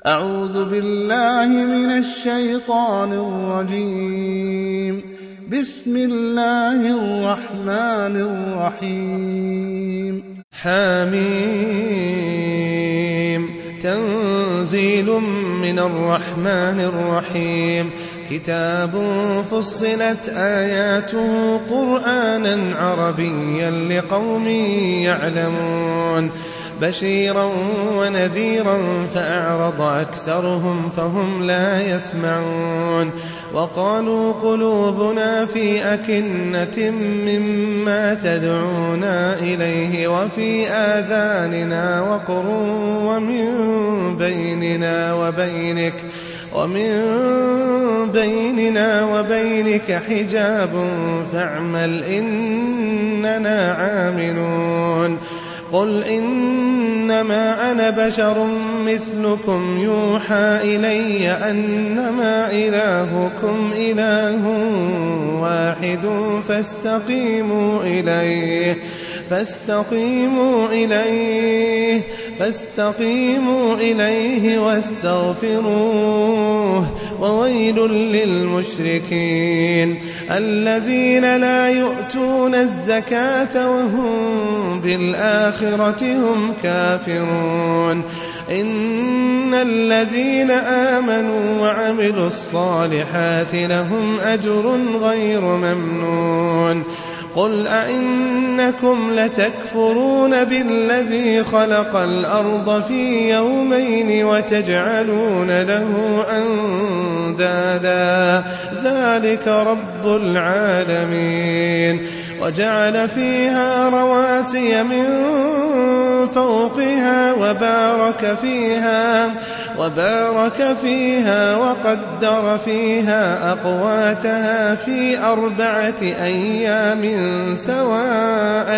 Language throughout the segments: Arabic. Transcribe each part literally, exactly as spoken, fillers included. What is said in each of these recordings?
أعوذ بالله من الشيطان الرجيم. بسم الله الرحمن الرحيم. حميم. تنزيل من الرحمن الرحيم. كتاب فصلت آياته قرآنا عربيا لقوم يعلمون بشيرا ونذيرا فأعرض أكثرهم فهم لا يسمعون وقالوا قلوبنا في أكنة مما تدعونا إليه وفي آذاننا وقر ومن بيننا وبينك ومن بيننا وبينك حجاب فاعمل إننا عاملون. قل إنما أنا بشر مثلكم يوحى إلي أنما إلهكم إله واحد فاستقيموا إليه فاستقيموا إليه فاستقيموا إليه واستغفروه وويل للمشركين الذين لا يؤتون الزكاة وهم بالآخرة هم كافرون. إن الذين آمنوا وعملوا الصالحات لهم أجر غير ممنون. قل أئنكم لتكفرون بالذي خلق الأرض في يومين وتجعلون له أندادا ذلك رب العالمين. وجعل فيها رواسي من فوقها وبارك فيها وبارك فيها وقدر فيها أقواتها في أربعة أيام سواء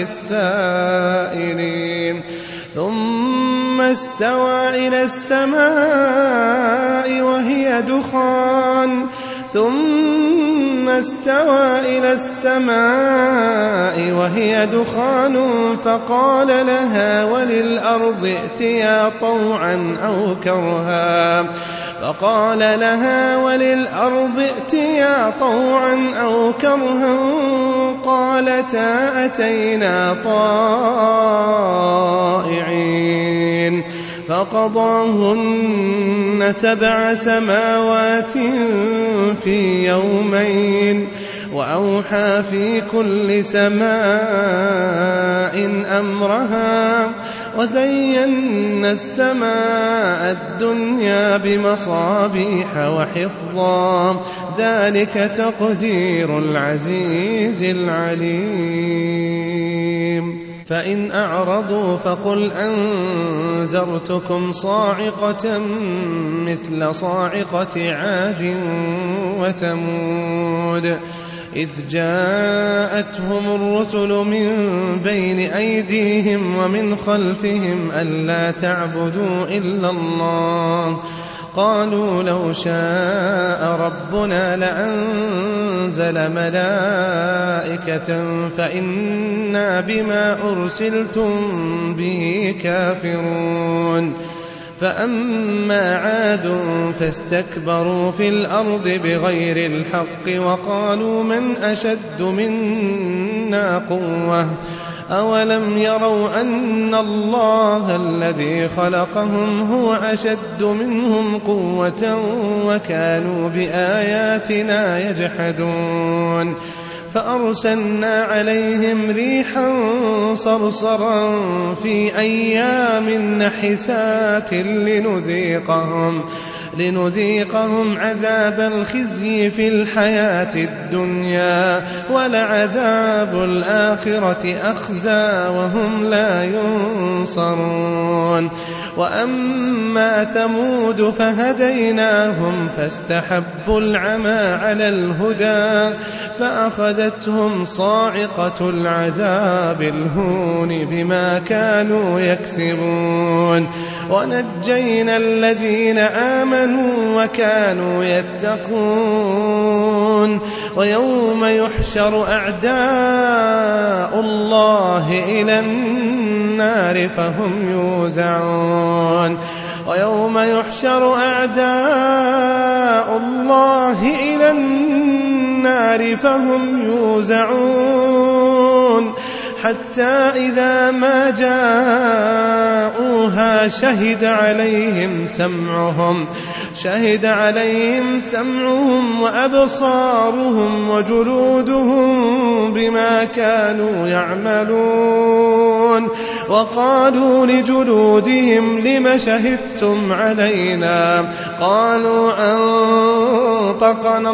للسائلين. ثم استوى إلى السماء وهي دخان ثم استوى إلى السماء وهي دخان فقال لها وللأرض ائتيا طوعا أو كرها فقال لها وللأرض ائتيا طوعا أو كرها قالتا أتينا طائعين. فقضاهن سبع سماوات في يومين وأوحى في كل سماء أمرها وزينا السماء الدنيا بمصابيح وحفظا ذلك تقدير العزيز العليم. فإن أعرضوا فقل أنذرتكم صاعقة مثل صاعقة عاد وثمود إذ جاءتهم الرسل من بين أيديهم ومن خلفهم ألا تعبدوا إلا الله قالوا لو شاء ربنا لأنزل ملائكة فإنا بما أرسلتم به كافرون. فأما عاد فاستكبروا في الأرض بغير الحق وقالوا من أشد منا قوة أولم يروا أن الله الذي خلقهم هو أشد منهم قوة وكانوا بآياتنا يجحدون. فأرسلنا عليهم ريحا صرصرا في أيام نحسات لنذيقهم لنذيقهم عذاب الخزي في الحياة الدنيا ولعذاب الآخرة أخزى وهم لا ينصرون. وأما ثمود فهديناهم فاستحبوا العمى على الهدى فأخذتهم صاعقة العذاب الهون بما كانوا يكسبون. ونجينا الذين آمنوا وكانوا يتقون. ويوم يحشر أعداء الله إلى النار فهم يوزعون. ويوم يحشر أعداء الله إلى النار فهم يوزعون حتى إذا ما جاءوها شهد عليهم سمعهم شهد عليهم سمعهم وأبصارهم وجلودهم بما كانوا يعملون وقالوا لجلودهم لم شهدتم علينا قالوا أنطقنا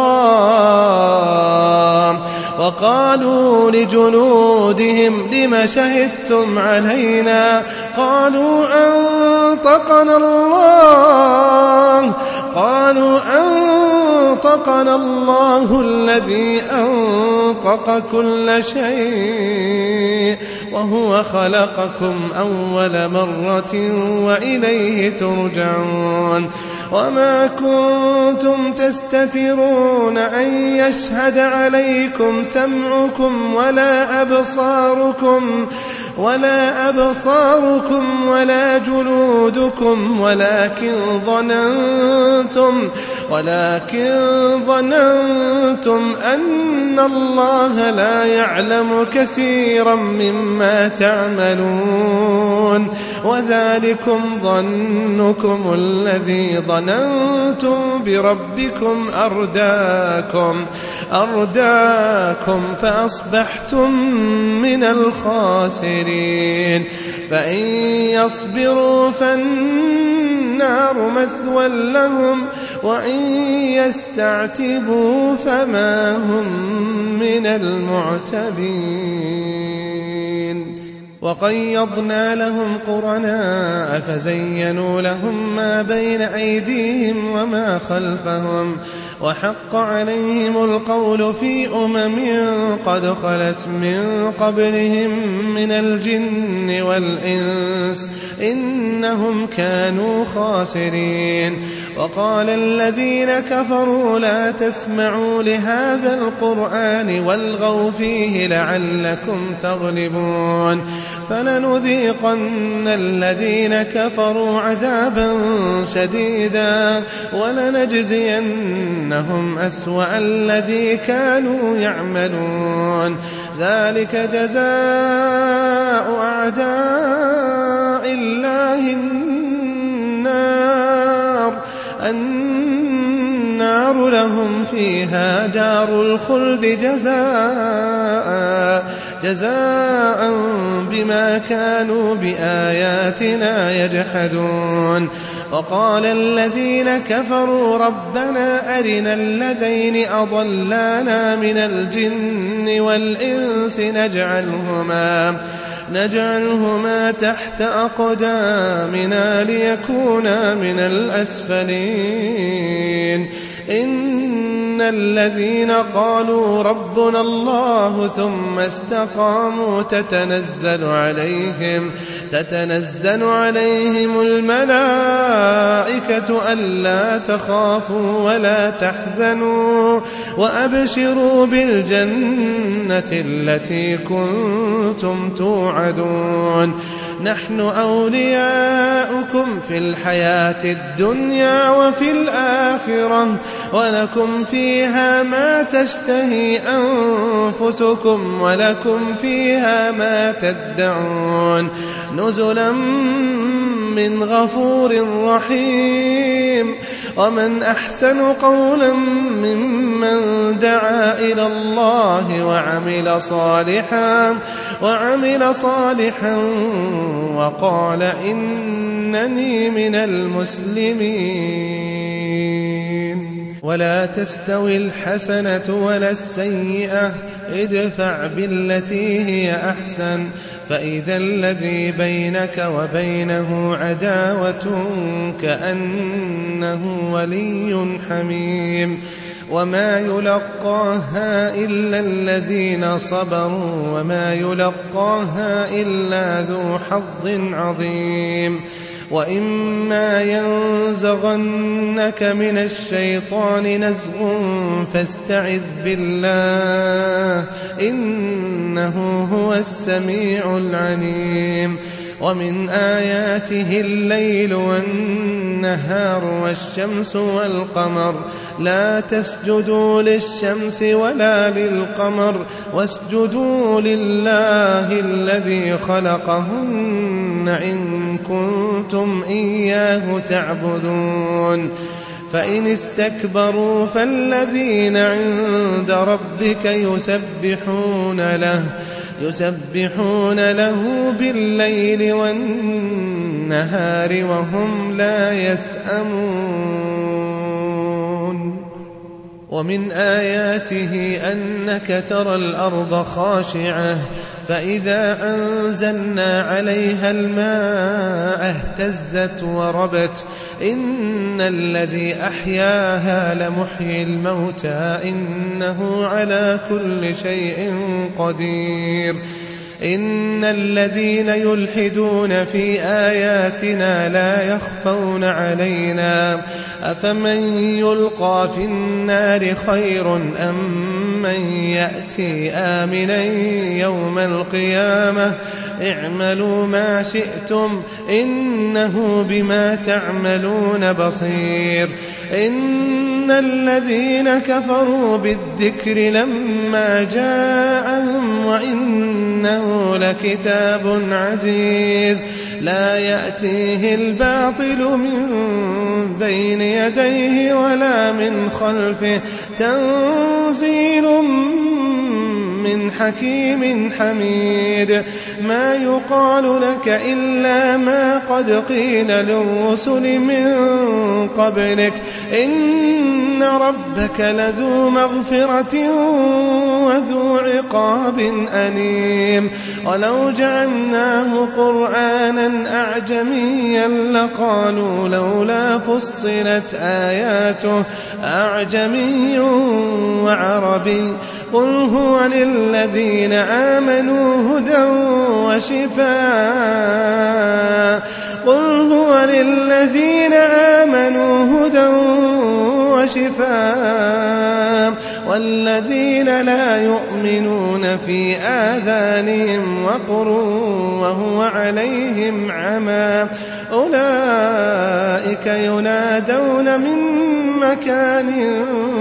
الله وقالوا لجلودهم لم شهدتم علينا قالوا أنطقنا الله قالوا أنطقنا الله الذي أنطق كل شيء وهو خلقكم أول مرة وإليه ترجعون وما كنتم تستترون أن يشهد عليكم سمعكم ولا أبصاركم ولا أبصاركم ولا جلودكم ولكن ظننتم ولكن ظننتم أن الله لا يعلم كثيرا مما تعملون وذلكم ظنكم الذي ظننتم بربكم أرداكم أرداكم فأصبحتم من الخاسرين فإن يصبروا فالنار مثوى لهم وإن يستعتبوا فما هم من المعتبين وقيضنا لهم قرناء فزينوا لهم ما بين أيديهم وما خلفهم وحق عليهم القول في أمم قد خلت من قبلهم من الجن والإنس إنهم كانوا خاسرين وقال الذين كفروا لا تسمعوا لهذا القرآن والغوا فيه لعلكم تغلبون فلنذيقن الذين كفروا عذابا شديدا ولنجزينهم أسوأ الذي كانوا يعملون ذلك جزاء أعداء الله النار النار لهم فيها دار الخلد جزاء جزاء بما كانوا بآياتنا يجحدون وقال الذين كفروا ربنا أرنا الذين أضلانا من الجن والإنس نجعلهما نجعلهما تحت أقدامنا ليكونا من الأسفلين إن الذين قالوا ربنا الله ثم استقاموا تتنزل عليهم تتنزل عليهم الملائكة ألا تخافوا ولا تحزنوا وأبشروا بالجنة التي كنتم توعدون نحن أولياؤكم في الحياة الدنيا وفي الآخرة ولكم فيها ما تشتهي أنفسكم ولكم فيها ما تدعون نزلا من غفور رحيم ومن أحسن قولا ممن دعا إلى الله وعمل صالحا وعمل صالحا وقال إنني من المسلمين ولا تستوي الحسنة ولا السيئة ادفع بالتي هي أحسن فإذا الذي بينك وبينه عداوة كأنه ولي حميم وما يلقاها إلا الذين صبروا وما يلقاها إلا ذو حظ عظيم وإما ينزغنك من الشيطان نزغ فاستعذ بالله إنه هو السميع العليم ومن آياته الليل والنهار والشمس والقمر لا تسجدوا للشمس ولا للقمر واسجدوا لله الذي خلقهن إن كنتم إياه تعبدون فإن استكبروا فالذين عند ربك يسبحون له يسبحون له بالليل والنهار وهم لا يسأمون ومن آياته أنك ترى الأرض خاشعة فإذا أنزلنا عليها الماء اهتزت وربت إن الذي أحياها لمحيي الموتى إنه على كل شيء قدير إن الذين يلحدون في آياتنا لا يخفون علينا أفمن يلقى في النار خير أم من يأتي آمنا يوم القيامة اعملوا ما شئتم إنه بما تعملون بصير إن الذين كفروا بالذكر لما جاءهم وإنه لكتاب عزيز لا يأتيه الباطل من بين يديه ولا من خلفه تنزيل من حكيم حميد ما يقال لك إلا ما قد قيل للرسل من قبلك إن ربك لذو مغفرة وذو عقاب أليم ولو جعلناه قرآنا أعجميا لقالوا لولا فصلت آياته أعجمي وعربي قل هو للذين آمنوا هدى وشفاء قل هو للذين آمنوا هدى وشفاء والذين لا يؤمنون في آذانهم وقر وهو عليهم عمى أولئك ينادون من مكان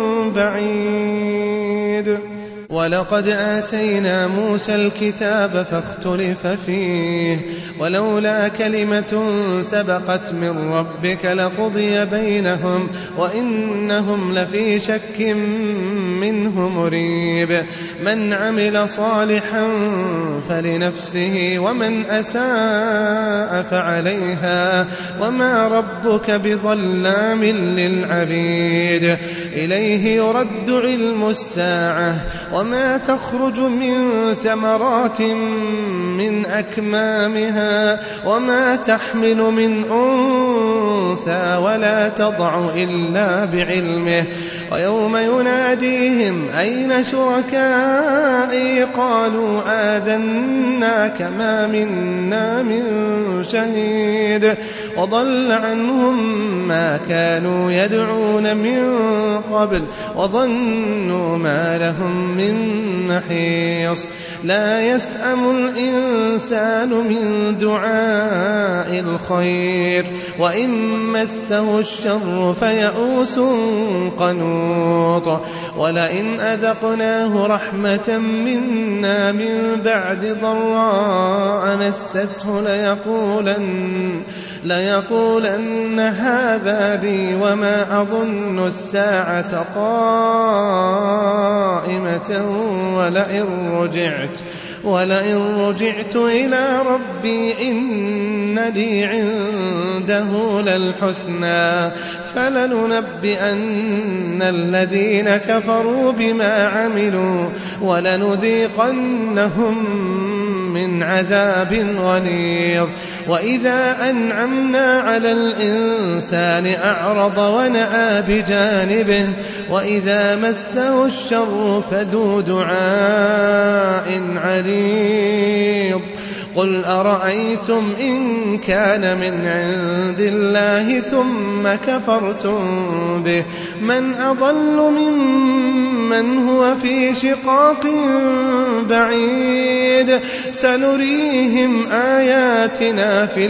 بعيد ولقد آتينا موسى الكتاب فاختلف فيه ولولا كلمة سبقت من ربك لقضي بينهم وإنهم لفي شك منه مريب من عمل صالحا فلنفسه ومن أساء فعليها وما ربك بظلام للعبيد إليه يرد علم الساعة وما تخرج من ثمرات من أكمامها وما تحمل من أنثى ولا تضع إلا بعلمه ويوم يناديهم أين شركائي قالوا آذناك ما منا من شهيد وضل عنهم ما كانوا يدعون من قبل وظنوا ما لهم من محيص لا يسأم الإنسان من دعاء الخير وإن مسه الشر فيئوس قنوط ولئن أذقناه رحمة منا من بعد ضراء مسته ليقولن, ليقولن هذا لي وما أظن الساعة قائمة ولئن رجعت ولئن رجعت إلى ربي إن لي عنده للحسنى فلننبئن الذين كفروا بما عملوا ولنذيقنهم من عذاب غليظ وإذا أنعمنا على الإنسان أعرض ونأى بجانبه وإذا مسه الشر فذو دعاء عريض قل أرأيتم إن كان من عند الله ثم كفرتم به من أضل ممن هو في شقاق بعيد سنريهم آياتنا في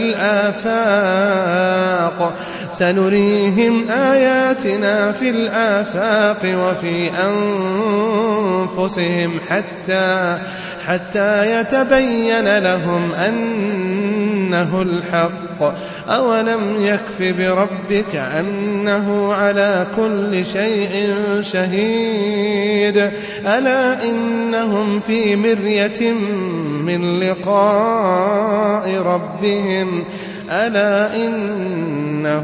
الآفاق سنريهم آياتنا في الآفاق وفي أنفسهم حتى حتى يتبين لهم أنه الحق أولم يكف بربك أنه على كل شيء شهيد ألا إنهم في مرية من لقاء ربهم ألا إنه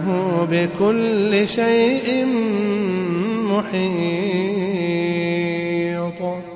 بكل شيء محيط.